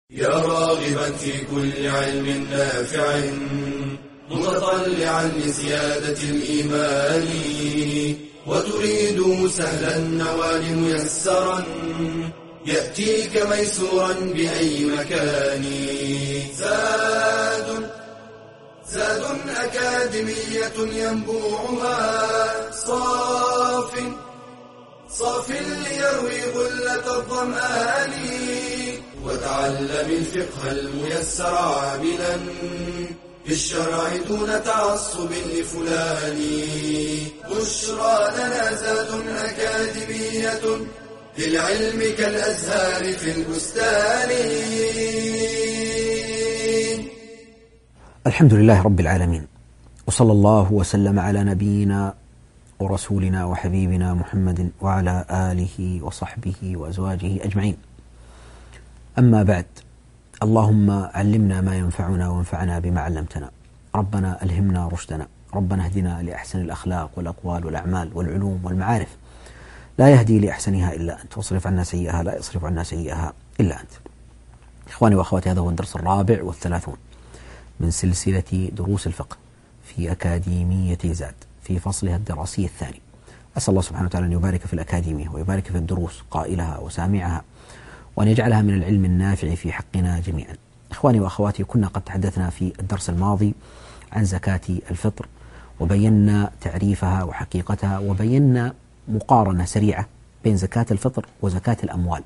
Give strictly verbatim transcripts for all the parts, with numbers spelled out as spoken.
يا راغبا في كل علم نافع متطلعا لزيادة الإيمان وتريد سهلا النوال ميسرا يأتيك ميسورا بأي مكان. زاد زاد أكاديمية ينبوعها صاف صاف ليروي غلة الظمآن وتعلم الفقه الميسر عاملا في الشرع دون تعصب لفلان. بشرى لنا زاد أكاديمية للعلم كالأزهار في البستان. الحمد لله رب العالمين، وصلى الله وسلم على نبينا ورسولنا وحبيبنا محمد وعلى آله وصحبه وأزواجه أجمعين. أما بعد، اللهم علمنا ما ينفعنا وانفعنا بما علمتنا. ربنا ألهمنا رشدنا. ربنا اهدنا لأحسن الأخلاق والأقوال والأعمال والعلوم والمعارف، لا يهدي لأحسنها إلا أنت، واصرف عنا سيئها لا يصرف عنا سيئها إلا أنت. إخواني وأخواتي، هذا هو الدرس الرابع والثلاثون من سلسلة دروس الفقه في أكاديمية زاد في فصلها الدراسي الثاني. أسأل الله سبحانه وتعالى أن يبارك في الأكاديمية ويبارك في الدروس قائلها وسامعها، وأن يجعلها من العلم النافع في حقنا جميعا. إخواني وأخواتي، كنا قد تحدثنا في الدرس الماضي عن زكاة الفطر، وبينا تعريفها وحقيقتها، وبينا مقارنة سريعة بين زكاة الفطر وزكاة الأموال.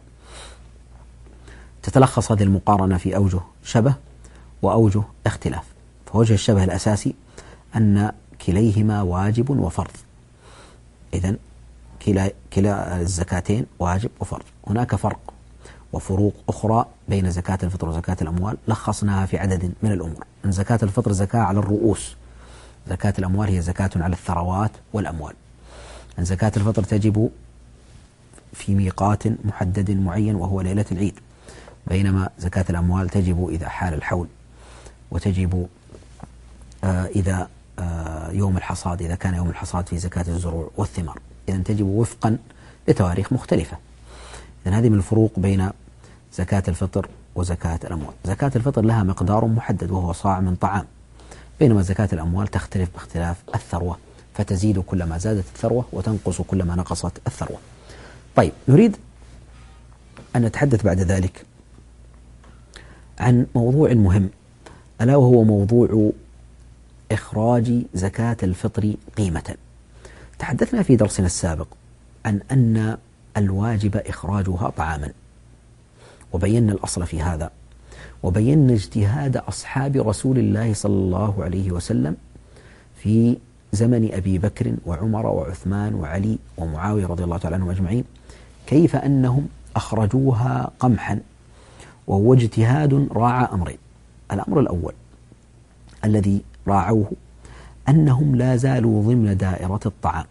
تتلخص هذه المقارنة في أوجه شبه وأوجه اختلاف. فوجه الشبه الأساسي أن كليهما واجب وفرض، إذن كلا, كلا الزكاتين واجب وفرض. هناك فرق وفروق أخرى بين زكاة الفطر وزكاة الأموال لخصناها في عدد من الأمور. أن زكاة الفطر زكاة على الرؤوس، زكاة الأموال هي زكاة على الثروات والأموال. أن زكاة الفطر تجب في ميقات محدد معين وهو ليلة العيد، بينما زكاة الأموال تجب إذا حال الحول، وتجب آه إذا آه يوم الحصاد، إذا كان يوم الحصاد في زكاة الزروع والثمار، إذن تجب وفقا لتواريخ مختلفة. إذن هذه من الفروق بين زكاة الفطر وزكاة الأموال. زكاة الفطر لها مقدار محدد وهو صاع من طعام، بينما زكاة الأموال تختلف باختلاف الثروة، فتزيد كلما زادت الثروة وتنقص كلما نقصت الثروة. طيب، نريد أن نتحدث بعد ذلك عن موضوع مهم، ألا وهو موضوع إخراج زكاة الفطر قيمة. تحدثنا في درسنا السابق عن أن الواجب إخراجها طعاما، وبينا الأصل في هذا، وبينا اجتهاد أصحاب رسول الله صلى الله عليه وسلم في زمن أبي بكر وعمر وعثمان وعلي ومعاوية رضي الله تعالى عنهم أجمعين، كيف أنهم أخرجوها قمحا، وهو اجتهاد راعى أمرين. الأمر الأول الذي راعوه أنهم لا زالوا ضمن دائرة الطعام.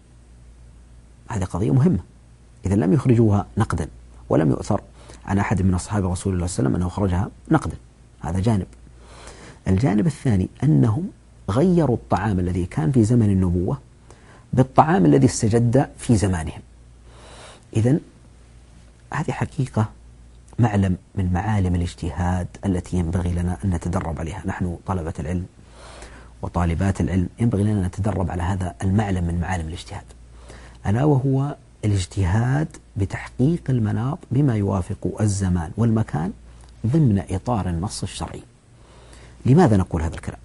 هذه قضية مهمة. إذا لم يخرجوها نقدا، ولم يؤثر عن أحد من أصحاب رسول الله صلى الله عليه وسلم أنه خرجها نقدا، هذا جانب. الجانب الثاني أنهم غيروا الطعام الذي كان في زمن النبوة بالطعام الذي استجد في زمانهم. إذن هذه حقيقة معلم من معالم الاجتهاد التي ينبغي لنا أن نتدرب عليها. نحن طلبة العلم وطالبات العلم ينبغي لنا أن نتدرب على هذا المعلم من معالم الاجتهاد، ألا وهو الاجتهاد بتحقيق المناط بما يوافق الزمان والمكان ضمن إطار النص الشرعي. لماذا نقول هذا الكلام؟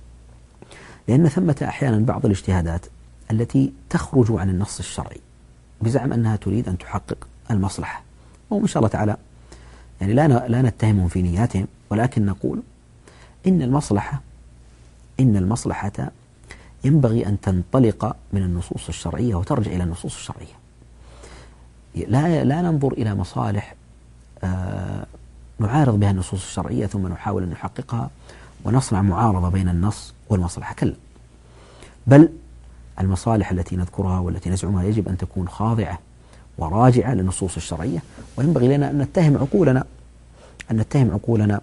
لأن ثمة أحيانا بعض الاجتهادات التي تخرج عن النص الشرعي بزعم أنها تريد أن تحقق المصلحة، وإن شاء الله تعالى يعني لا لا نتهمهم في نياتهم، ولكن نقول إن المصلحة إن المصلحة ينبغي أن تنطلق من النصوص الشرعية وترجع إلى النصوص الشرعية. لا لا ننظر إلى مصالح آه نعارض بها النصوص الشرعية ثم نحاول أن نحققها ونصنع معارضة بين النص والمصلحة، كلا، بل المصالح التي نذكرها والتي نزعمها يجب أن تكون خاضعة وراجعة للنصوص الشرعية، وينبغي لنا أن نتهم عقولنا أن نتهم عقولنا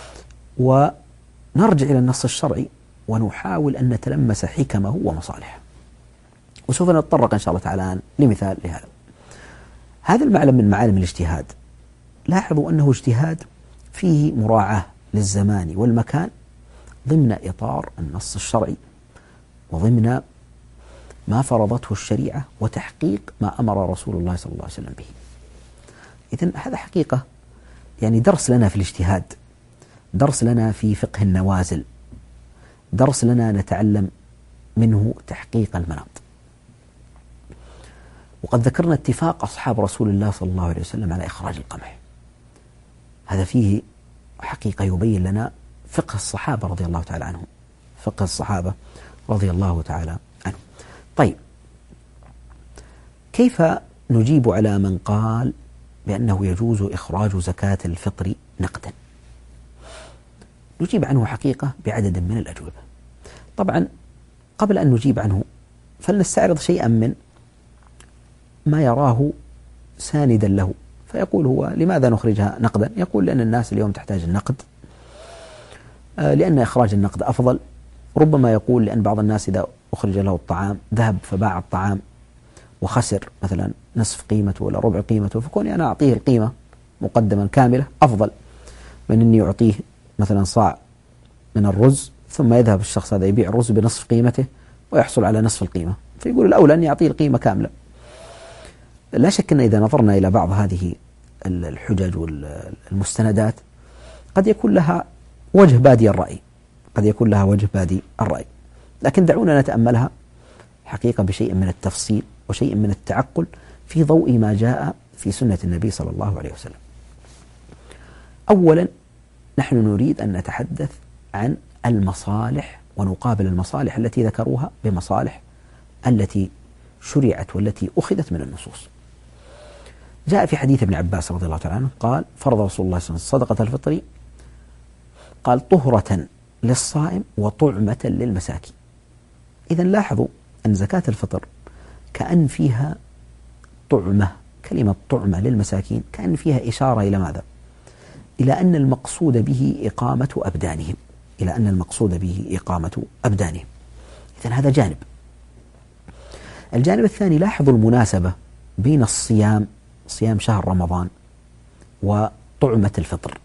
ونرجع إلى النص الشرعي ونحاول أن نتلمس حكمه ومصالحه. وسوف نتطرق إن شاء الله تعالى لمثال لهذا. هذا المعلم من معالم الاجتهاد لاحظوا أنه اجتهاد فيه مراعاة للزمان والمكان ضمن إطار النص الشرعي وضمن ما فرضته الشريعة وتحقيق ما أمر رسول الله صلى الله عليه وسلم به. إذن هذا حقيقة يعني درس لنا في الاجتهاد، درس لنا في فقه النوازل، درس لنا نتعلم منه تحقيق المناط. وقد ذكرنا اتفاق أصحاب رسول الله صلى الله عليه وسلم على إخراج القمح، هذا فيه حقيقة يبين لنا فقه الصحابة رضي الله تعالى عنهم، فقه الصحابة رضي الله تعالى عنهم. طيب، كيف نجيب على من قال بأنه يجوز إخراج زكاة الفطر نقدا؟ نجيب عنه حقيقة بعدد من الأجوبة. طبعا قبل أن نجيب عنه فلنستعرض شيئا من ما يراه ساندا له، فيقول هو لماذا نخرجها نقدا؟ يقول لأن الناس اليوم تحتاج النقد، لأن إخراج النقد أفضل. ربما يقول لأن بعض الناس إذا أخرج له الطعام ذهب فباع الطعام وخسر مثلا نصف قيمته ولا ربع قيمته، فكوني أنا أعطيه القيمة مقدما كاملة أفضل من أني أعطيه مثلا صاع من الرز ثم يذهب الشخص هذا يبيع الرز بنصف قيمته ويحصل على نصف القيمة، فيقول الأولى أن يعطيه القيمة كاملة. لا شك أن إذا نظرنا إلى بعض هذه الحجج والمستندات قد يكون لها وجه بادي الرأي، قد يكون لها وجه بادي الرأي، لكن دعونا نتأملها حقيقة بشيء من التفصيل وشيء من التعقل في ضوء ما جاء في سنة النبي صلى الله عليه وسلم. أولا، نحن نريد أن نتحدث عن المصالح ونقابل المصالح التي ذكروها بمصالح التي شرعت والتي أخذت من النصوص. جاء في حديث ابن عباس رضي الله تعالى عنه قال: فرض رسول الله صلى الله عليه وسلم صدقة الفطر قال طهرة للصائم وطعمة للمساكين. إذن لاحظوا أن زكاة الفطر كأن فيها طعمة، كلمة طعمة للمساكين كأن فيها إشارة إلى ماذا؟ إلى أن المقصود به إقامة أبدانهم، إلى أن المقصود به إقامة أبدانهم. إذن هذا جانب. الجانب الثاني، لاحظوا المناسبة بين الصيام، صيام شهر رمضان، وطعمة الفطر.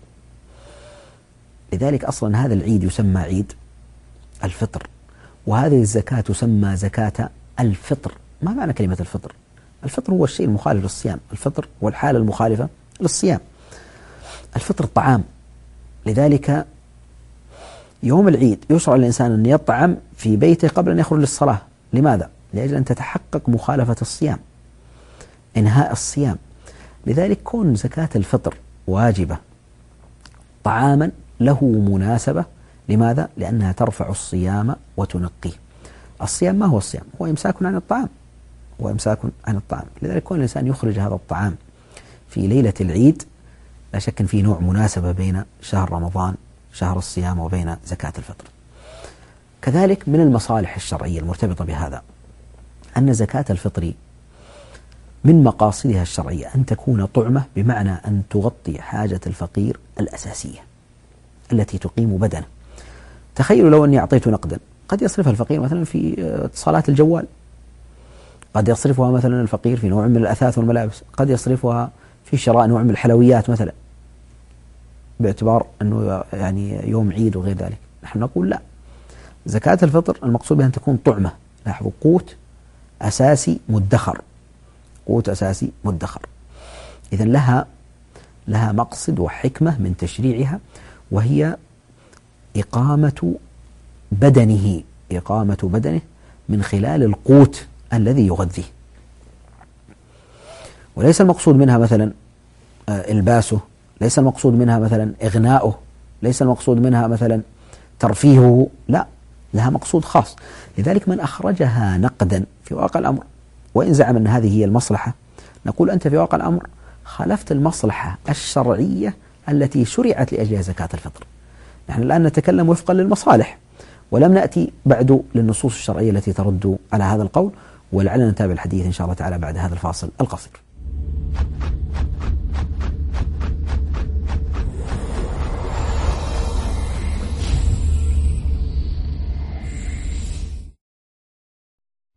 لذلك أصلا هذا العيد يسمى عيد الفطر، وهذه الزكاة تسمى زكاة الفطر. ما معنى كلمة الفطر؟ الفطر هو الشيء المخالف للصيام، الفطر هو الحالة المخالفة للصيام. الفطر طعام، لذلك يوم العيد يشرع الإنسان أن يطعم في بيته قبل أن يخرج للصلاة. لماذا؟ لأجل أن تتحقق مخالفة الصيام، إنهاء الصيام. لذلك كون زكاة الفطر واجبة طعاما له مناسبة. لماذا؟ لأنها ترفع الصيام وتنقيه. الصيام ما هو الصيام؟ هو إمساك عن الطعام، هو إمساك عن الطعام. لذلك كون الإنسان يخرج هذا الطعام في ليلة العيد لا شك أن في نوع مناسبة بين شهر رمضان شهر الصيام وبين زكاة الفطر. كذلك من المصالح الشرعية المرتبطة بهذا أن زكاة الفطر من مقاصدها الشرعية أن تكون طعمة، بمعنى أن تغطي حاجة الفقير الأساسية التي تقيم بدنه. تخيلوا لو أني أعطيته نقدا، قد يصرفها الفقير مثلا في اتصالات الجوال، قد يصرفها مثلا الفقير في نوع من الأثاث والملابس، قد يصرفها في شراء نوع من الحلويات مثلا، باعتبار أنه يعني يوم عيد وغير ذلك. نحن نقول لا، زكاة الفطر المقصود بها أن تكون طعمة. لاحظوا، قوت أساسي مدخر، قوت أساسي مدخر. إذن لها لها مقصد وحكمة من تشريعها، وهي إقامة بدنه، إقامة بدنه من خلال القوت الذي يغذيه. وليس المقصود منها مثلا إلباسه، ليس المقصود منها مثلا إغناؤه، ليس المقصود منها مثلا ترفيهه، لا، لها مقصود خاص. لذلك من أخرجها نقدا في واقع الأمر، وإن زعم أن هذه هي المصلحة، نقول أنت في واقع الأمر خالفت المصلحة الشرعية التي شرعت لأجلها زكاة الفطر. نحن الآن نتكلم وفقا للمصالح، ولم نأتي بعد للنصوص الشرعية التي ترد على هذا القول، ولعلنا نتابع الحديث إن شاء الله تعالى بعد هذا الفاصل القصير.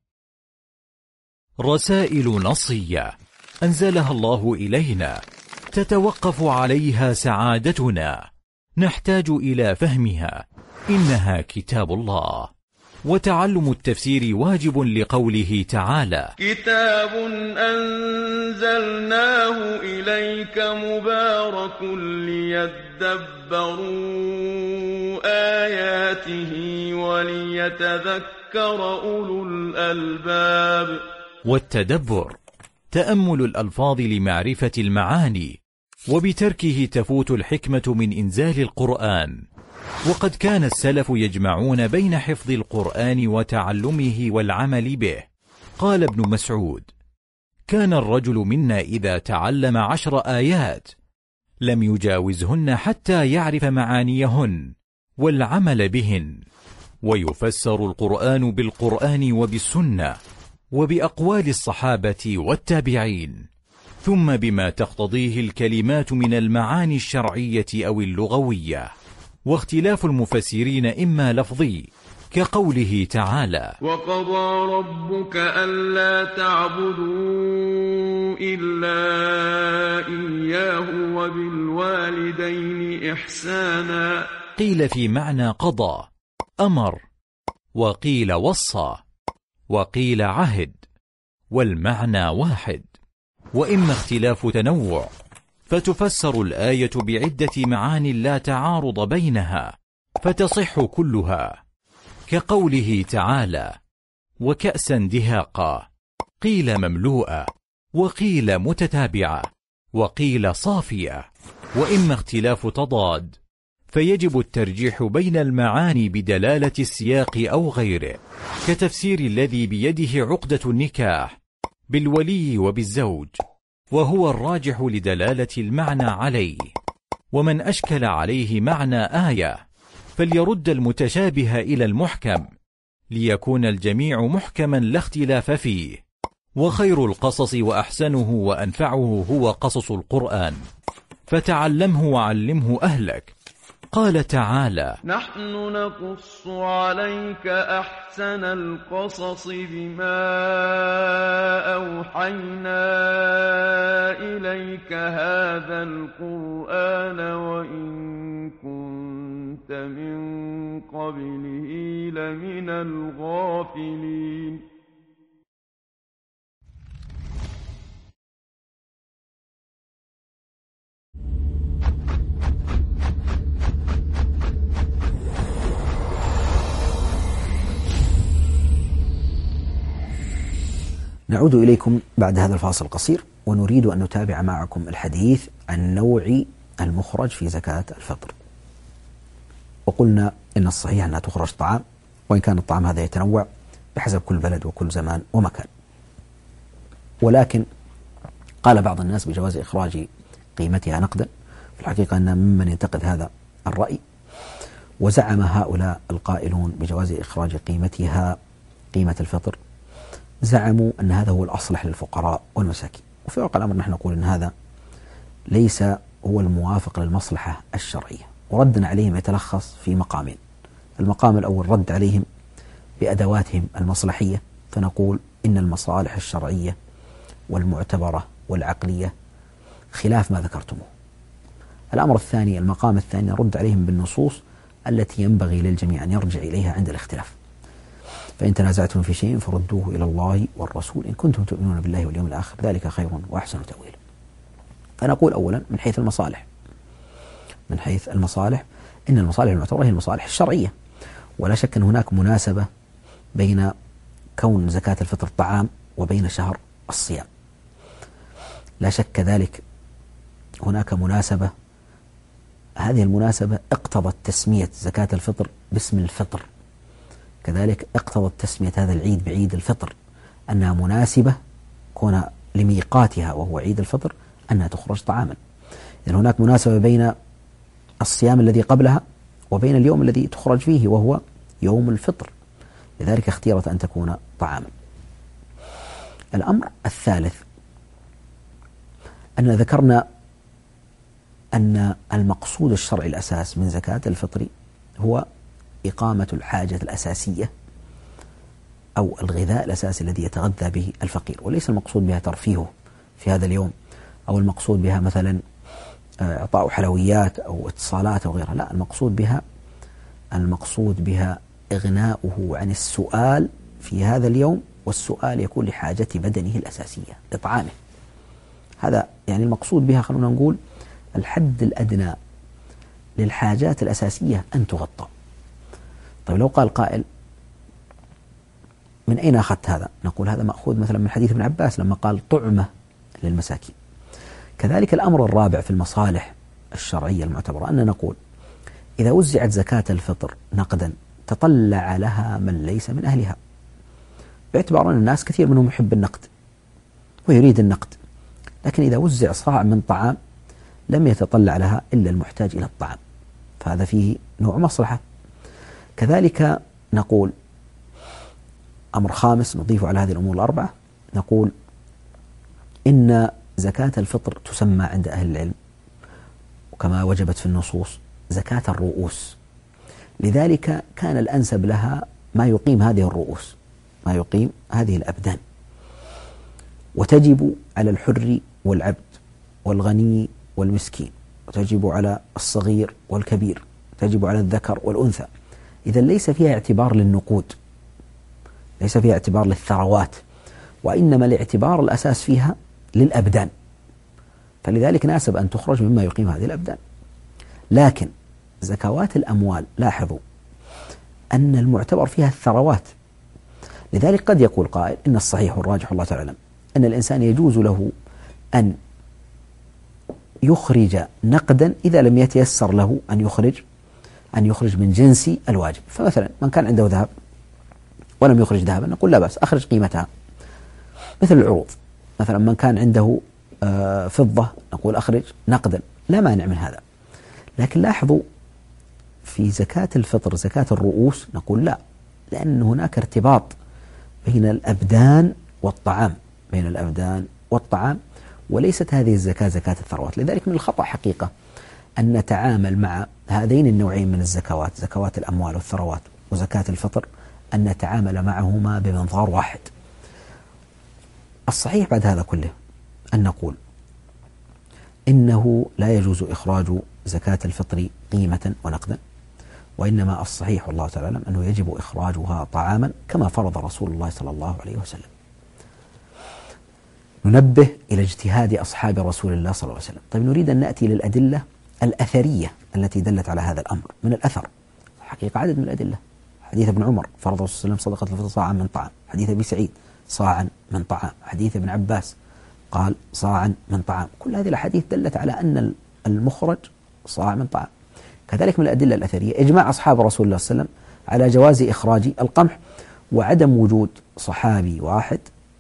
رسائل نصية أنزلها الله إلينا تتوقف عليها سعادتنا، نحتاج إلى فهمها، إنها كتاب الله. وتعلم التفسير واجب لقوله تعالى: كتاب أنزلناه إليك مبارك ليدبروا آياته وليتذكر أولو الألباب. والتدبر تأمل الألفاظ لمعرفة المعاني، وبتركه تفوت الحكمة من إنزال القرآن. وقد كان السلف يجمعون بين حفظ القرآن وتعلمه والعمل به. قال ابن مسعود: كان الرجل منا إذا تعلم عشر آيات لم يجاوزهن حتى يعرف معانيهن والعمل بهن. ويفسر القرآن بالقرآن وبالسنة وبأقوال الصحابة والتابعين، ثم بما تقتضيه الكلمات من المعاني الشرعية أو اللغوية. واختلاف المفسرين إما لفظي كقوله تعالى: وقضى ربك ألا تعبدوا إلا إياه وبالوالدين إحسانا. قيل في معنى قضى أمر، وقيل وصى، وقيل عهد، والمعنى واحد. وإما اختلاف تنوع، فتفسر الآية بعدة معاني لا تعارض بينها فتصح كلها، كقوله تعالى: وكأسا دهاقا، قيل مملوءة، وقيل متتابعة، وقيل صافية. وإما اختلاف تضاد، فيجب الترجيح بين المعاني بدلالة السياق أو غيره، كتفسير الذي بيده عقدة النكاح بالولي وبالزوج، وهو الراجح لدلالة المعنى عليه. ومن أشكل عليه معنى آية فليرد المتشابه إلى المحكم، ليكون الجميع محكما لا اختلاف فيه. وخير القصص وأحسنه وأنفعه هو قصص القرآن، فتعلمه وعلمه أهلك. قال تعالى: نحن نقص عليك أحسن القصص بما أوحينا إليك هذا القرآن وإن كنت من قبله لمن الغافلين. نعود إليكم بعد هذا الفاصل القصير، ونريد أن نتابع معكم الحديث عن نوع المخرج في زكاة الفطر. وقلنا إن الصحيح أنها تخرج طعام، وإن كان الطعام هذا يتنوع بحسب كل بلد وكل زمان ومكان. ولكن قال بعض الناس بجواز إخراج قيمتها نقدا. في الحقيقة أن ممن ينتقد هذا الرأي، وزعم هؤلاء القائلون بجواز إخراج قيمتها قيمة الفطر، زعموا أن هذا هو الأصلح للفقراء والمساكين. وفي واقع الأمر نحن نقول أن هذا ليس هو الموافق للمصلحة الشرعية، وردنا عليهم يتلخص في مقامين. المقام الأول رد عليهم بأدواتهم المصلحية، فنقول إن المصالح الشرعية والمعتبرة والعقلية خلاف ما ذكرتموه. الأمر الثاني، المقام الثاني، رد عليهم بالنصوص التي ينبغي للجميع أن يرجع إليها عند الاختلاف. فإن تنازعتم في شيء فردوه إلى الله والرسول إن كنتم تؤمنون بالله واليوم الآخر ذلك خير وأحسن تأويلا. فنقول أولا من حيث المصالح، من حيث المصالح إن المصالح المعتبرة هي المصالح الشرعية، ولا شك أن هناك مناسبة بين كون زكاة الفطر طعام وبين شهر الصيام، لا شك ذلك. هناك مناسبة، هذه المناسبة اقتضت تسمية زكاة الفطر باسم الفطر، كذلك اقتضت تسمية هذا العيد بعيد الفطر، أنها مناسبة كون لميقاتها وهو عيد الفطر أنها تخرج طعاما. إذن هناك مناسبة بين الصيام الذي قبلها وبين اليوم الذي تخرج فيه وهو يوم الفطر، لذلك اختيرت أن تكون طعاما. الأمر الثالث أن ذكرنا أن المقصود الشرعي الأساس من زكاة الفطر هو إقامة الحاجة الأساسية أو الغذاء الأساسي الذي يتغذى به الفقير، وليس المقصود بها ترفيهه في هذا اليوم، أو المقصود بها مثلا إعطاء حلويات أو اتصالات أو غيرها، لا، المقصود بها المقصود بها إغناؤه عن السؤال في هذا اليوم، والسؤال يكون لحاجة بدنه الأساسية لطعامه. هذا يعني المقصود بها، خلونا نقول الحد الأدنى للحاجات الأساسية أن تغطى. طيب لو قال قائل من أين أخذت هذا؟ نقول هذا مأخوذ مثلا من حديث ابن عباس لما قال طعمة للمساكين. كذلك الأمر الرابع في المصالح الشرعية المعتبرة أن نقول إذا وزعت زكاة الفطر نقدا تطلع لها من ليس من أهلها، باعتبار أن الناس كثير منهم يحب النقد ويريد النقد، لكن إذا وزع صاع من طعام لم يتطلع لها إلا المحتاج إلى الطعام، فهذا فيه نوع مصلحة. كذلك نقول أمر خامس نضيف على هذه الأمور الأربعة، نقول إن زكاة الفطر تسمى عند أهل العلم وكما وجبت في النصوص زكاة الرؤوس، لذلك كان الأنسب لها ما يقيم هذه الرؤوس، ما يقيم هذه الأبدان، وتجب على الحر والعبد والغني والمسكين، وتجب على الصغير والكبير، تجب على الذكر والأنثى. إذا ليس فيها اعتبار للنقود، ليس فيها اعتبار للثروات، وإنما الاعتبار الأساس فيها للأبدان، فلذلك ناسب أن تخرج مما يقيم هذه الأبدان. لكن زكوات الأموال لاحظوا أن المعتبر فيها الثروات، لذلك قد يقول قائل إن الصحيح والراجح والله تعالى أن الإنسان يجوز له أن يخرج نقدا إذا لم يتيسر له أن يخرج أن يخرج من جنس الواجب. فمثلا من كان عنده ذهب ولم يخرج ذهبا نقول لا بأس، أخرج قيمتها، مثل العروض. مثلا من كان عنده فضة نقول أخرج نقدا، لا مانع من هذا. لكن لاحظوا في زكاة الفطر زكاة الرؤوس نقول لا، لأن هناك ارتباط بين الأبدان والطعام، بين الأبدان والطعام، وليست هذه الزكاة زكاة الثروات. لذلك من الخطأ حقيقة أن نتعامل مع هذين النوعين من الزكوات، زكوات الأموال والثروات وزكاة الفطر، أن نتعامل معهما بمنظار واحد. الصحيح بعد هذا كله أن نقول إنه لا يجوز إخراج زكاة الفطر قيمة ونقدا، وإنما الصحيح والله تعالى أعلم أنه يجب إخراجها طعاما كما فرض رسول الله صلى الله عليه وسلم. ننبه إلى اجتهاد أصحاب رسول الله صلى الله عليه وسلم. طيب نريد أن نأتي للأدلة الأثرية التي دلت على هذا الأمر. من الأثر حقيقة عدد من الأدلة، حديث ابن عمر فرض رسول الله صلى الله عليه وسلم صدقة الفطر صاعا من طعام، حديث أبي سعيد صاعا من طعام، حديث ابن عباس قال صاعا من طعام. كل هذه الأحاديث دلت على أن المخرج صاع من طعام. كذلك من الأدلة الأثرية إجماع أصحاب رسول الله صلى الله عليه وسلم على جواز إخراج القمح، وعدم وجود صحابي واحد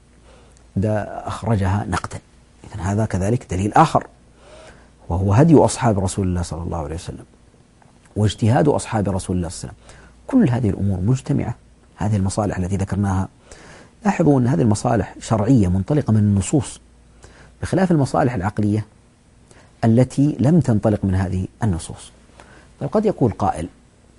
أخرجها نقدا. إذن هذا كذلك دليل آخر، وهو هدي أصحاب رسول الله صلى الله عليه وسلم واجتهاد أصحاب رسول الله صلى الله عليه وسلم. كل هذه الأمور مجتمعة، هذه المصالح التي ذكرناها. لاحظوا أن هذه المصالح شرعية منطلقة من النصوص، بخلاف المصالح العقلية التي لم تنطلق من هذه النصوص. طيب قد يقول قائل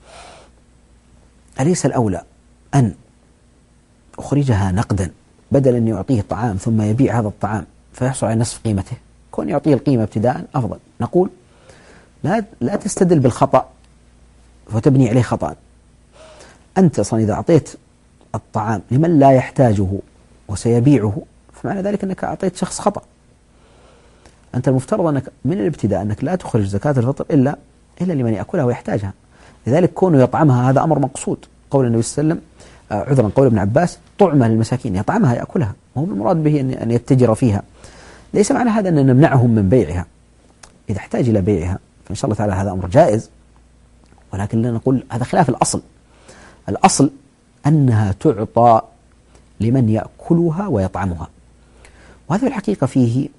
أليس الأولى أن أخرجها نقدا بدل أن يعطيه طعام ثم يبيع هذا الطعام فيحصل على نصف قيمته؟ كون يعطيه القيمة ابتداء أفضل. نقول لا لا تستدل بالخطأ وتبني عليه خطأ. أنت أصلا إذا أعطيت الطعام لمن لا يحتاجه وسيبيعه فمعنى ذلك أنك أعطيت شخص خطأ. أنت المفترض أنك من الابتداء أنك لا تخرج زكاة الفطر إلا إلا لمن يأكلها ويحتاجها. لذلك كونه يطعمها هذا أمر مقصود. قول النبي صلى الله عليه وسلم آه عذرا قول ابن عباس طعمة للمساكين، يطعمها يأكلها، وهو المراد به أن يتجر فيها. ليس معنى هذا أن نمنعهم من بيعها، إذا احتاج إلى بيعها فإن شاء الله تعالى هذا أمر جائز، ولكن لا نقول هذا خلاف الأصل. الأصل أنها تعطى لمن يأكلها ويطعمها. وهذا في الحقيقة فيه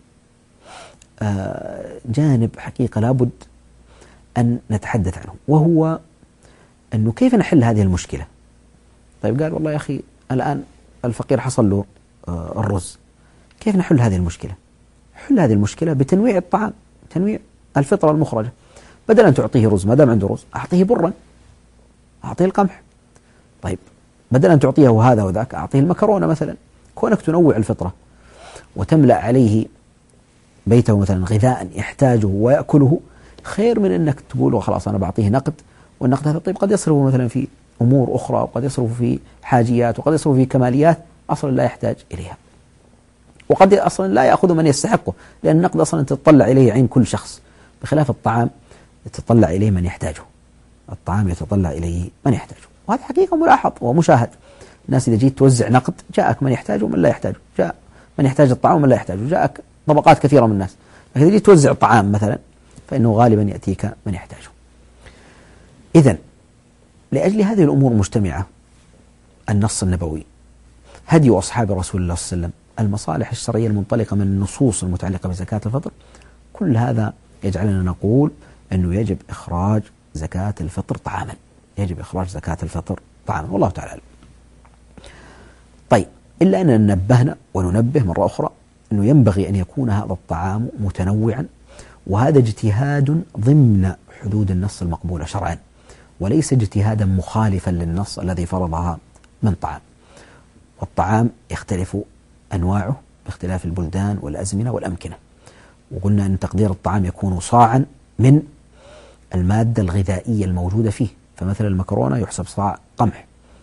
آه جانب حقيقة لابد أن نتحدث عنه، وهو أنه كيف نحل هذه المشكلة. طيب قال والله يا أخي الآن الفقير حصل له آه الرز، كيف نحل هذه المشكلة؟ حل هذه المشكلة بتنويع الطعام، تنويع الفطرة المخرجة. بدل أن تعطيه رز ما دام عنده رز أعطيه برا، أعطيه القمح. طيب بدل أن تعطيه هذا وذاك أعطيه المكرونة مثلا. كونك تنوع الفطرة وتملأ عليه بيته مثلا غذاء يحتاجه ويأكله خير من أنك تقول خلاص أنا بعطيه نقد، والنقد هذا طيب قد يصرفه مثلا في أمور أخرى، وقد يصرفه في حاجيات، وقد يصرفه في كماليات أصلا لا يحتاج إليها، وقد أصلا لا يأخذ من يستحقه، لأن النقد أصلا تتطلع إليه عين كل شخص، بخلاف الطعام يتطلع إليه من يحتاجه. الطعام يتطلع إليه من يحتاجه، وهذا حقيقة ملاحظ ومشاهد. الناس إذا جيت توزع نقد جاءك من يحتاجه ومن لا يحتاجه، جاء من يحتاج الطعام ومن لا يحتاجه، جاءك طبقات كثيرة من الناس. لكن إذا جيت توزع طعام مثلا فإنه غالبا يأتيك من يحتاجه. إذن لأجل هذه الأمور مجتمعة النص النبوي، هدي أصحاب رسول الله صلى الله عليه وسلم، المصالح الشرعية المنطلقة من النصوص المتعلقة بزكاة الفطر، كل هذا يجعلنا نقول أنه يجب إخراج زكاة الفطر طعاما، يجب إخراج زكاة الفطر طعاما، والله تعالى أعلم. طيب، إلا أننا نبهنا وننبه مرة أخرى أنه ينبغي أن يكون هذا الطعام متنوعا، وهذا اجتهاد ضمن حدود النص المقبولة شرعا، وليس اجتهادا مخالفا للنص الذي فرضها من طعام. والطعام يختلف أنواعه باختلاف البلدان والأزمنة والأمكنة، وقلنا أن تقدير الطعام يكون صاعا من المادة الغذائية الموجودة فيه. فمثلا المكرونة يحسب صاع قمح،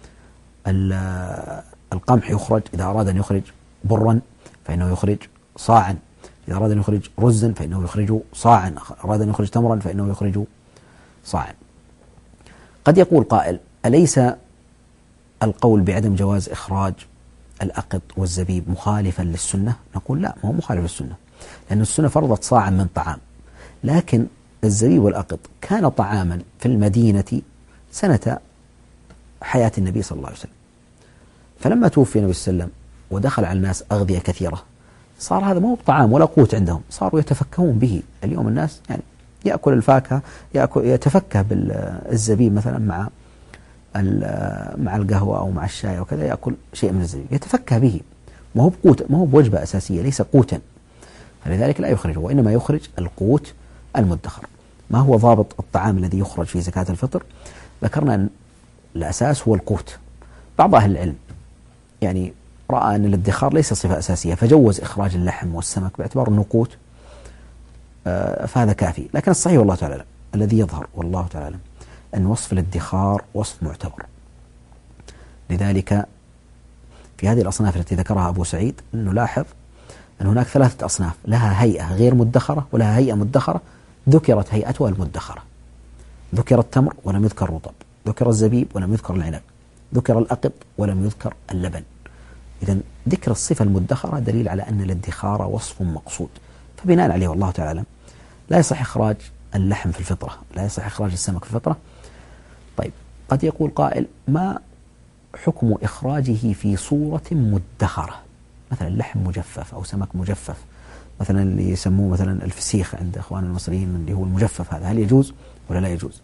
القمح يخرج إذا أراد أن يخرج برا فإنه يخرج صاعا، إذا أراد أن يخرج رزا فإنه يخرج صاعا، أراد أن يخرج تمرا فإنه يخرج صاعا. قد يقول قائل: أليس القول بعدم جواز إخراج الأقط والزبيب مخالفا للسنة؟ نقول لا، ما هو مخالف للسنة، لأن السنة فرضت صاعا من طعام، لكن الزبيب والأقط كان طعاما في المدينة سنة حياة النبي صلى الله عليه وسلم، فلما توفي النبي صلى الله عليه وسلم ودخل على الناس أغذية كثيرة، صار هذا ما هو طعام ولا قوت عندهم، صاروا يتفكهون به. اليوم الناس يعني يأكل الفاكهة، يأكل يتفكه بالزبيب مثلا مع مع القهوة أو مع الشاي وكذا، يأكل شيء من الزبيب يتفكه به، ما هو بقوت، ما هو بوجبة أساسية، ليس قوتا، فلذلك لا يخرجه، وإنما يخرج القوت المدخر. ما هو ضابط الطعام الذي يخرج في زكاة الفطر؟ ذكرنا أن الأساس هو القوت. بعض أهل العلم يعني رأى أن الادخار ليس صفة أساسية، فجوز إخراج اللحم والسمك باعتبار أنه قوت، فهذا كافي. لكن الصحيح والله تعالى الذي يظهر والله تعالى أن وصف الادخار وصف معتبر. لذلك في هذه الأصناف التي ذكرها أبو سعيد نلاحظ أن هناك ثلاثة أصناف لها هيئة غير مدخرة ولها هيئة مدخرة، ذكرت هيئتها المدخرة، ذكر التمر ولم يذكر الرطب، ذكر الزبيب ولم يذكر العنب، ذكر الأقط ولم يذكر اللبن. إذن ذكر الصفة المدخرة دليل على أن الادخار وصف مقصود، فبناء عليه والله تعالى لا يصح إخراج اللحم في الفطرة، لا يصح إخراج السمك في الفطرة. طيب، قد يقول قائل: ما حكم إخراجه في صورة مدخرة، مثلا لحم مجفف أو سمك مجفف، مثلا اللي يسموه مثلا الفسيخ عند إخوان المصريين اللي هو المجفف، هذا هل يجوز ولا لا يجوز؟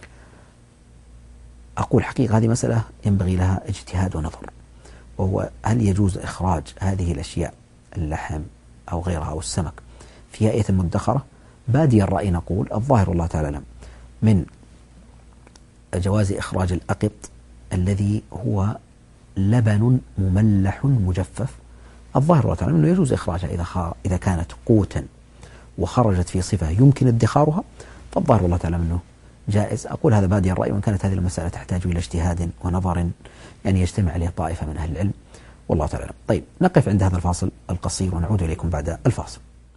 أقول حقيقة هذه مسألة ينبغي لها اجتهاد ونظر، وهو هل يجوز إخراج هذه الأشياء اللحم أو غيرها أو السمك في هيئة مدخرة؟ بادي الرأي نقول الظاهر والله تعالى من جواز إخراج الأقط الذي هو لبن مملح مجفف، الظاهر والله تعالى أنه يجوز إخراجها إذا إذا كانت قوتا وخرجت في صفة يمكن ادخارها، فالظاهر والله تعالى أنه جائز. أقول هذا بادي الرأي، وإن كانت هذه المسألة تحتاج إلى اجتهاد ونظر يعني يجتمع عليه طائفة من أهل العلم والله تعالى. طيب، نقف عند هذا الفاصل القصير ونعود إليكم بعد الفاصل.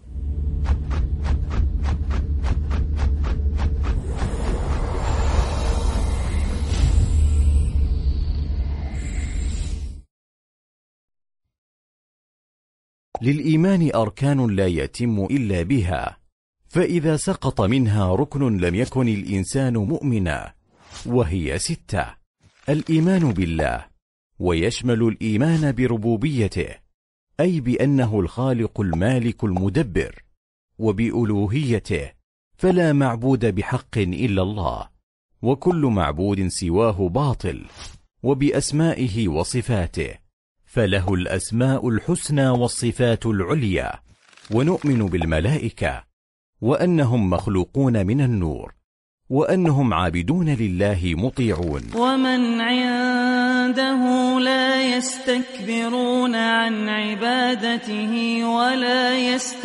للإيمان أركان لا يتم إلا بها، فإذا سقط منها ركن لم يكن الإنسان مؤمنا، وهي ستة: الإيمان بالله، ويشمل الإيمان بربوبيته أي بأنه الخالق المالك المدبر، وبألوهيته فلا معبود بحق إلا الله، وكل معبود سواه باطل، وبأسمائه وصفاته فله الأسماء الحسنى والصفات العليا، ونؤمن بالملائكة وأنهم مخلوقون من النور، وأنهم عابدون لله مطيعون. ومن عنده لا يستكبرون عن عبادته ولا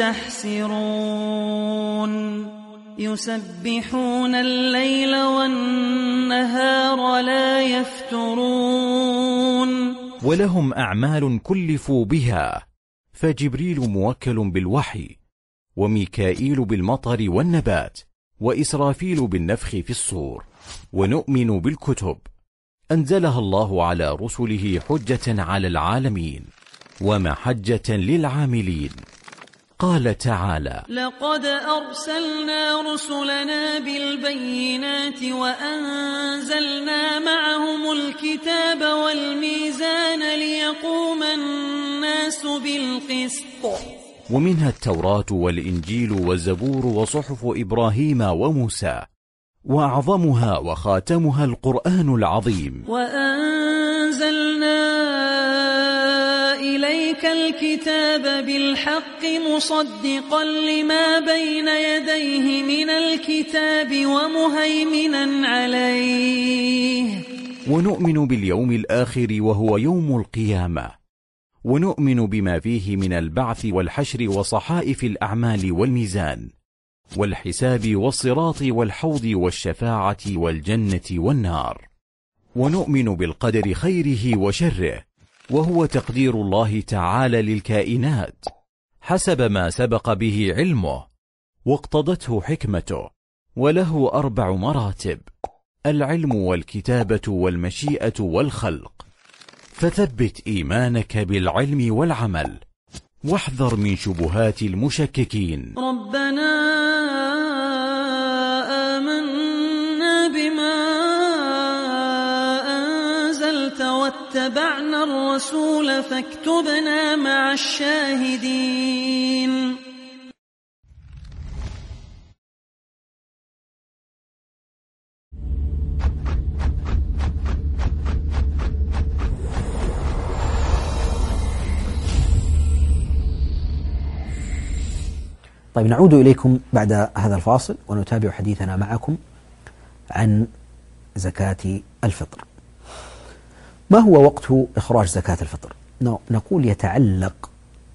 يستحسرون يسبحون الليل والنهار لا يفترون. ولهم أعمال كلفوا بها، فجبريل موكل بالوحي، وميكائيل بالمطر والنبات، وإسرافيل بالنفخ في الصور. ونؤمن بالكتب أنزلها الله على رسله حجة على العالمين ومحجة للعاملين. قال تعالى: لقد أرسلنا رسلنا بالبينات وأنزلنا معهم الكتاب والميزان ليقوم الناس بالقسط. ومنها التوراة والإنجيل والزبور وصحف إبراهيم وموسى، وأعظمها وخاتمها القرآن العظيم. وأنزلنا إليك الكتاب بالحق مصدقا لما بين يديه من الكتاب ومهيمنا عليه. ونؤمن باليوم الآخر وهو يوم القيامة، ونؤمن بما فيه من البعث والحشر وصحائف الأعمال والميزان والحساب والصراط والحوض والشفاعة والجنة والنار. ونؤمن بالقدر خيره وشره، وهو تقدير الله تعالى للكائنات حسب ما سبق به علمه واقتضته حكمته، وله أربع مراتب: العلم والكتابة والمشيئة والخلق. فثبت إيمانك بالعلم والعمل، واحذر من شبهات المشككين. ربنا آمنا بما أنزلت واتبعنا الرسول فاكتبنا مع الشاهدين. طيب، نعود إليكم بعد هذا الفاصل ونتابع حديثنا معكم عن زكاة الفطر. ما هو وقت إخراج زكاة الفطر؟ نقول يتعلق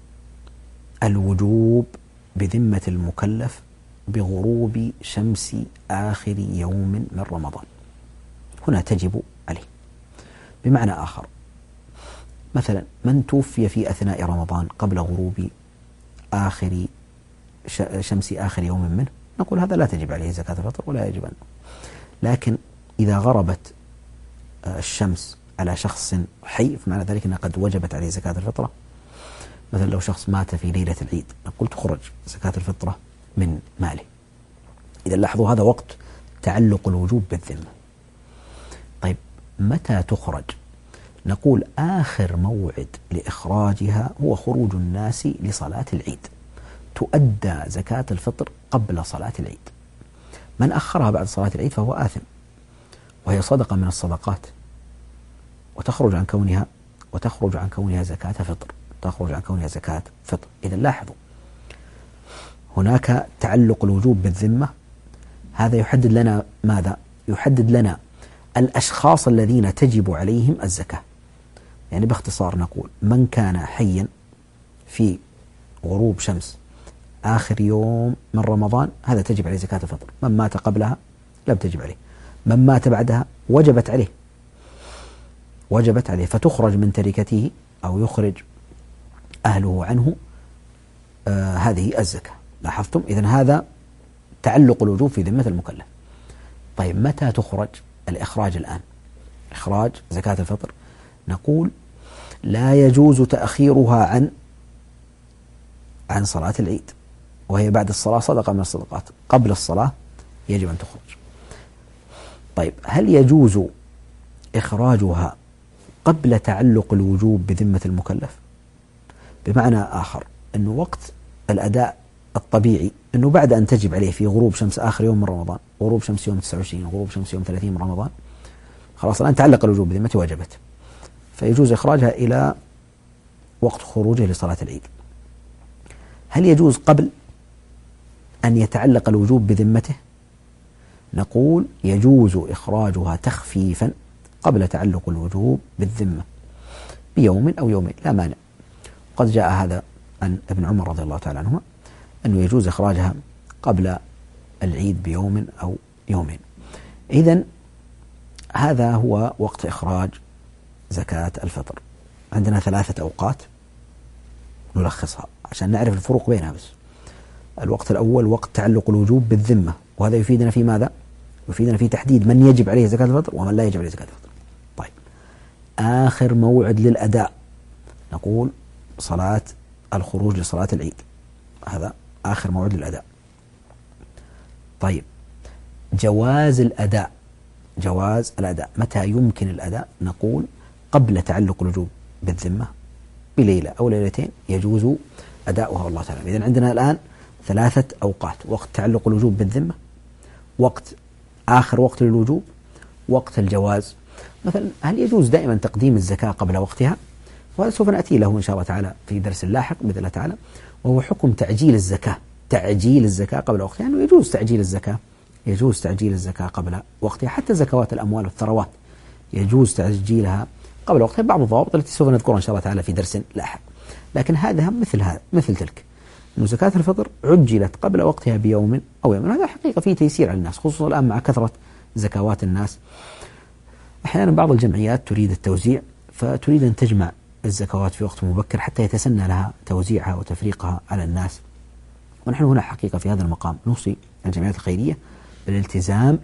الوجوب بذمة المكلف بغروب شمس آخر يوم من رمضان، هنا تجب عليه. بمعنى آخر، مثلا من توفي في أثناء رمضان قبل غروب آخر شمس آخر يوم منه، نقول هذا لا تجب عليه زكاة الفطر ولا يجب عنه. لكن إذا غربت الشمس على شخص حي فمعنى ذلك أنها قد وجبت عليه زكاة الفطرة. مثلا لو شخص مات في ليلة العيد نقول تخرج زكاة الفطرة من ماله. إذا لاحظوا هذا وقت تعلق الوجوب بالذمة. طيب، متى تخرج؟ نقول آخر موعد لإخراجها هو خروج الناس لصلاة العيد، تؤدى زكاة الفطر قبل صلاة العيد. من أخرها بعد صلاة العيد فهو آثم، وهي صدقة من الصدقات، وتخرج عن كونها وتخرج عن كونها زكاة فطر، تخرج عن كونها زكاة فطر. إذا لاحظوا هناك تعلق الوجوب بالذمة، هذا يحدد لنا ماذا؟ يحدد لنا الأشخاص الذين تجب عليهم الزكاة. يعني باختصار نقول من كان حيا في غروب شمس آخر يوم من رمضان هذا تجب عليه زكاة الفطر. من مات قبلها لم تجب عليه، من مات بعدها وجبت عليه وجبت عليه فتخرج من تركته أو يخرج أهله عنه آه هذه الزكاة. لاحظتم؟ إذن هذا تعلق الوجوب في ذمة المكلف. طيب، متى تخرج الإخراج الآن؟ إخراج زكاة الفطر نقول لا يجوز تأخيرها عن عن صلاة العيد، وهي بعد الصلاة صدقة من الصدقات، قبل الصلاة يجب أن تخرج. طيب، هل يجوز إخراجها قبل تعلق الوجوب بذمة المكلف؟ بمعنى آخر، أنه وقت الأداء الطبيعي أنه بعد أن تجب عليه في غروب شمس آخر يوم من رمضان، غروب شمس يوم تسعة وعشرين، غروب شمس يوم ثلاثين من رمضان، خلاص الآن تعلق الوجوب بذمته وجبت، فيجوز إخراجها إلى وقت خروجه لصلاة العيد. هل يجوز قبل أن يتعلق الوجوب بذمته؟ نقول يجوز إخراجها تخفيفا قبل تعلق الوجوب بالذمة بيوم أو يومين لا مانع. قد جاء هذا عن ابن عمر رضي الله تعالى عنهما أنه يجوز إخراجها قبل العيد بيوم أو يومين. إذن هذا هو وقت إخراج زكاة الفطر. عندنا ثلاثة أوقات نلخصها عشان نعرف الفروق بينها. بس الوقت الأول وقت تعلق الوجوب بالذمة، وهذا يفيدنا في ماذا؟ يفيدنا في تحديد من يجب عليه زكاة الفطر ومن لا يجب عليه زكاة الفطر. طيب، آخر موعد للأداء نقول صلاة الخروج لصلاة العيد، هذا آخر موعد للأداء. طيب، جواز الأداء، جواز الأداء متى يمكن الأداء؟ نقول قبل تعلق الوجوب بالذمة بليلة أو ليلتين يجوز أداؤها والله تعالى. إذن عندنا الآن ثلاثة أوقات: وقت تعلق الوجوب بالذمة، وقت آخر وقت للوجوب، وقت الجواز. مثلا هل يجوز دائما تقديم الزكاة قبل وقتها؟ وهذا سوف نأتي له إن شاء الله تعالى في درس لاحق بإذن الله تعالى، وهو حكم تعجيل الزكاة. تعجيل الزكاة قبل وقتها، يعني يجوز تعجيل الزكاة، يجوز تعجيل الزكاة قبل وقتها. حتى زكوات الأموال والثروات يجوز تعجيلها قبل وقتها، بعض الضوابط التي سوف نذكرها إن شاء الله تعالى في درس لاحق. لكن هذا مثل هذا مثل تلك، أن زكاة الفطر عجلت قبل وقتها بيوم أو يوم. هذا حقيقة فيه تيسير على الناس، خصوصا الآن مع كثرة زكوات الناس. أحيانا بعض الجمعيات تريد التوزيع فتريد أن تجمع الزكوات في وقت مبكر حتى يتسنى لها توزيعها وتفريقها على الناس. ونحن هنا حقيقة في هذا المقام نوصي الجمعيات الخيرية بالالتزام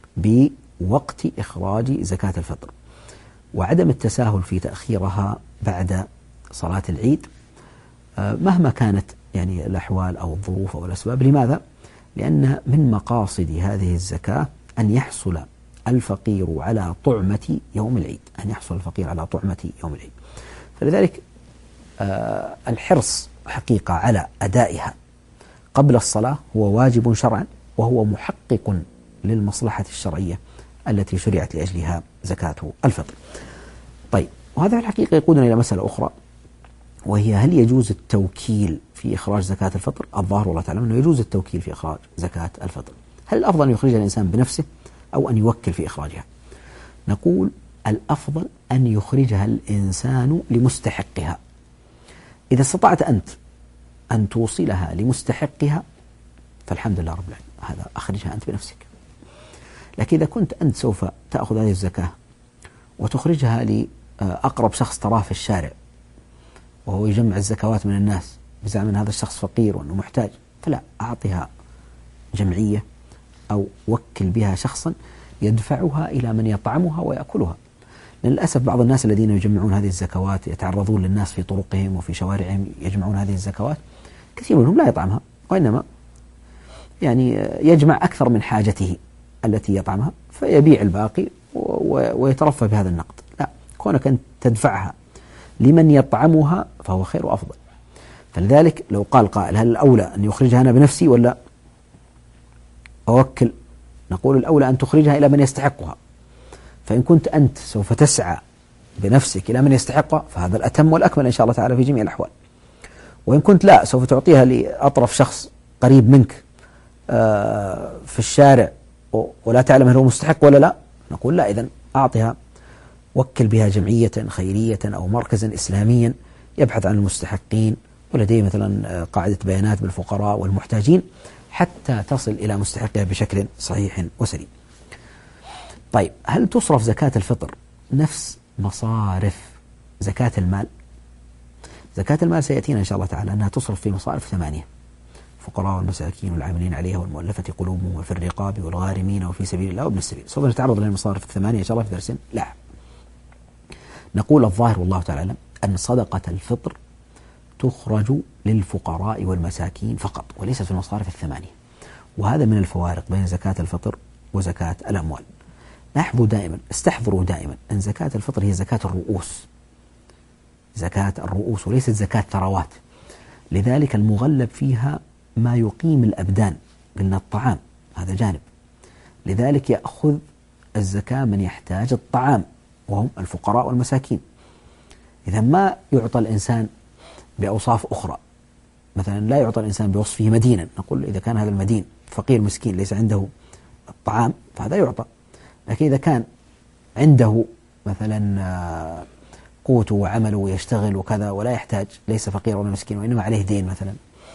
بوقت إخراج زكاة الفطر وعدم التساهل في تأخيرها بعد صلاة العيد مهما كانت يعني الأحوال أو الظروف أو الأسباب. لماذا؟ لأن من مقاصد هذه الزكاة أن يحصل الفقير على طعمة يوم العيد، أن يحصل الفقير على طعمة يوم العيد. فلذلك آه الحرص حقيقة على أدائها قبل الصلاة هو واجب شرعا، وهو محقق للمصلحة الشرعية التي شرعت لأجلها زكاة الفطر. طيب، وهذا الحقيقة يقودنا إلى مسألة أخرى، وهي هل يجوز التوكيل في إخراج زكاة الفطر؟ الظاهر والله تعالى أنه يجوز التوكيل في إخراج زكاة الفطر. هل الأفضل أن يخرجها الإنسان بنفسه أو أن يوكل في إخراجها؟ نقول الأفضل أن يخرجها الإنسان لمستحقها. إذا استطعت أنت أن توصلها لمستحقها فالحمد لله رب العالمين، هذا أخرجها أنت بنفسك. لكن إذا كنت أنت سوف تأخذ هذه الزكاة وتخرجها لأقرب شخص تراه في الشارع وهو يجمع الزكوات من الناس بزعم أن هذا الشخص فقير وأنه محتاج، فلا، أعطها جمعية أو وكل بها شخصا يدفعها إلى من يطعمها ويأكلها. للأسف بعض الناس الذين يجمعون هذه الزكوات يتعرضون للناس في طرقهم وفي شوارعهم يجمعون هذه الزكوات، كثير منهم لا يطعمها، وإنما يعني يجمع أكثر من حاجته التي يطعمها فيبيع الباقي ويترفع بهذا النقد. لا، كونك أن تدفعها لمن يطعمها فهو خير وأفضل. فلذلك لو قال قائل هل الأولى أن يخرجها أنا بنفسي ولا أوكل؟ نقول الأولى أن تخرجها إلى من يستحقها. فإن كنت أنت سوف تسعى بنفسك إلى من يستحقها فهذا الأتم والأكمل إن شاء الله تعالى في جميع الأحوال. وإن كنت لا، سوف تعطيها لأطرف شخص قريب منك في الشارع ولا تعلم هل هو مستحق ولا لا، نقول لا، إذن أعطها، وكل بها جمعية خيرية أو مركزا إسلاميا يبحث عن المستحقين ولديه مثلا قاعدة بيانات بالفقراء والمحتاجين حتى تصل إلى مستحقها بشكل صحيح وسليم. طيب، هل تصرف زكاة الفطر نفس مصارف زكاة المال؟ زكاة المال سيأتينا إن شاء الله تعالى أنها تصرف في مصارف ثمانية: الفقراء والمساكين والعاملين عليها والمؤلفة قلوبهم وفي الرقاب والغارمين وفي سبيل الله وابن السبيل. سوف نتعرض للمصارف الثمانية إن شاء الله في درس لاحق. نقول الظاهر والله تعالى أعلم أن صدقة الفطر تخرج للفقراء والمساكين فقط وليست في المصارف الثمانية، وهذا من الفوارق بين زكاة الفطر وزكاة الأموال. لاحظوا دائما، استحضروا دائما أن زكاة الفطر هي زكاة الرؤوس، زكاة الرؤوس وليست زكاة ثروات. لذلك المغلب فيها ما يقيم الأبدان، قلنا الطعام هذا جانب، لذلك يأخذ الزكاة من يحتاج الطعام وهم الفقراء والمساكين. إذا ما يعطى الإنسان بأوصاف أخرى، مثلا لا يعطى الإنسان بوصفه مدينا، نقول إذا كان هذا المدين فقير مسكين ليس عنده الطعام فهذا يعطى. لكن إذا كان عنده مثلا قوته وعمله ويشتغل وكذا ولا يحتاج، ليس فقير ولا مسكين وإنما عليه دين مثلا،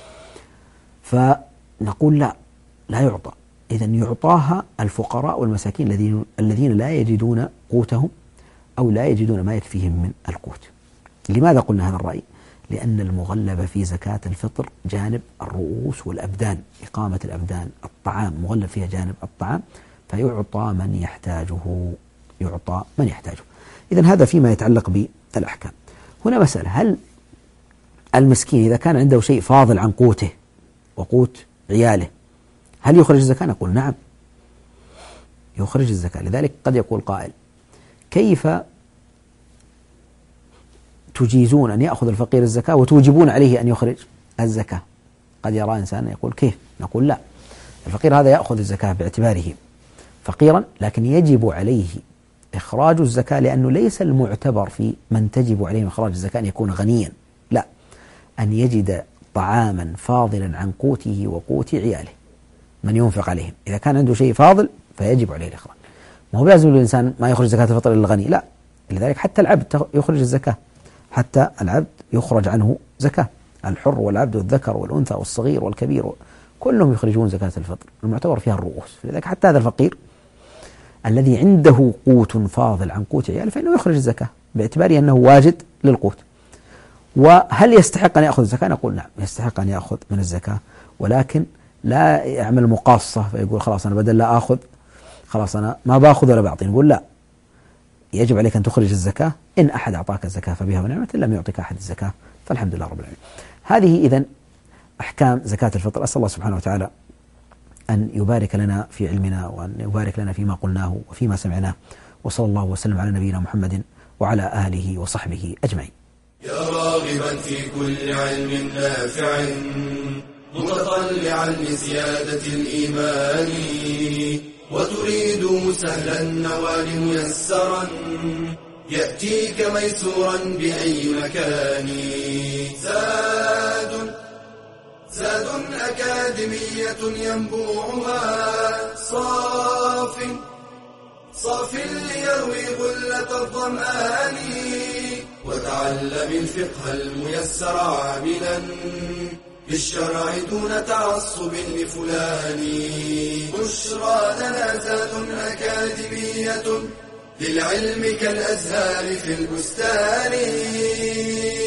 فنقول لا لا يعطى. إذن يعطاها الفقراء والمساكين الذين الذين لا يجدون قوتهم أو لا يجدون ما يكفيهم من القوت. لماذا قلنا هذا الرأي؟ لأن المغلب في زكاة الفطر جانب الرؤوس والأبدان، إقامة الأبدان، الطعام مغلب فيها جانب الطعام، فيعطى من يحتاجه، يعطى من يحتاجه. إذن هذا فيما يتعلق بالأحكام. هنا مسألة، هل المسكين إذا كان عنده شيء فاضل عن قوته وقوت عياله هل يخرج الزكاة؟ نقول نعم يخرج الزكاة. لذلك قد يقول قائل كيف تجيزون أن يأخذ الفقير الزكاة وتوجبون عليه أن يخرج الزكاة؟ قد يرى إنسان يقول كيف؟ نقول لا، الفقير هذا يأخذ الزكاة باعتباره فقيرا، لكن يجب عليه إخراج الزكاة، لأنه ليس المعتبر في من تجب عليه إخراج الزكاة أن يكون غنيا، لا، أن يجد طعاما فاضلا عن قوته وقوت عياله من ينفق عليهم. إذا كان عنده شيء فاضل فيجب عليه الإخراج. ما هو لازم الإنسان ما يخرج زكاة الفطر إلا الغني، لا، لذلك حتى العبد يخرج الزكاة، حتى العبد يخرج عنه زكاة، الحر والعبد والذكر والأنثى والصغير والكبير كلهم يخرجون زكاة الفطر، المعتبر فيها الرؤوس. لذلك حتى هذا الفقير الذي عنده قوت فاضل عن قوت عياله فإنه يخرج الزكاة باعتباره أنه واجد للقوت. وهل يستحق أن يأخذ الزكاة؟ نقول نعم يستحق أن يأخذ من الزكاة، ولكن لا يعمل مقاصة فيقول خلاص أنا بدل لا أخذ خلاص أنا ما بأخذ ولا بعطي. نقول لا، يجب عليك أن تخرج الزكاة. إن أحد أعطاك الزكاة فبها ونعمة، إن لم يعطيك أحد الزكاة فالحمد لله رب العالمين. هذه إذن أحكام زكاة الفطر. أسأل الله سبحانه وتعالى أن يبارك لنا في علمنا وأن يبارك لنا فيما قلناه وفيما سمعناه، وصلى الله وسلم على نبينا محمد وعلى آله وصحبه أجمعين. يا راغبا في كل علم نافع متطلعا لزيادة الإيمان، وتريد سهلا النوال ميسرا يأتيك ميسورا بأي مكان. زاد زاد أكاديمية ينبوعها صاف صاف ليروي غلة الظمآن، وتعلم الفقه الميسر عاملا بالشرع دون تعصب لفلان. بشرى لنا زاد أكاديمية للعلم كالأزهار في البستان.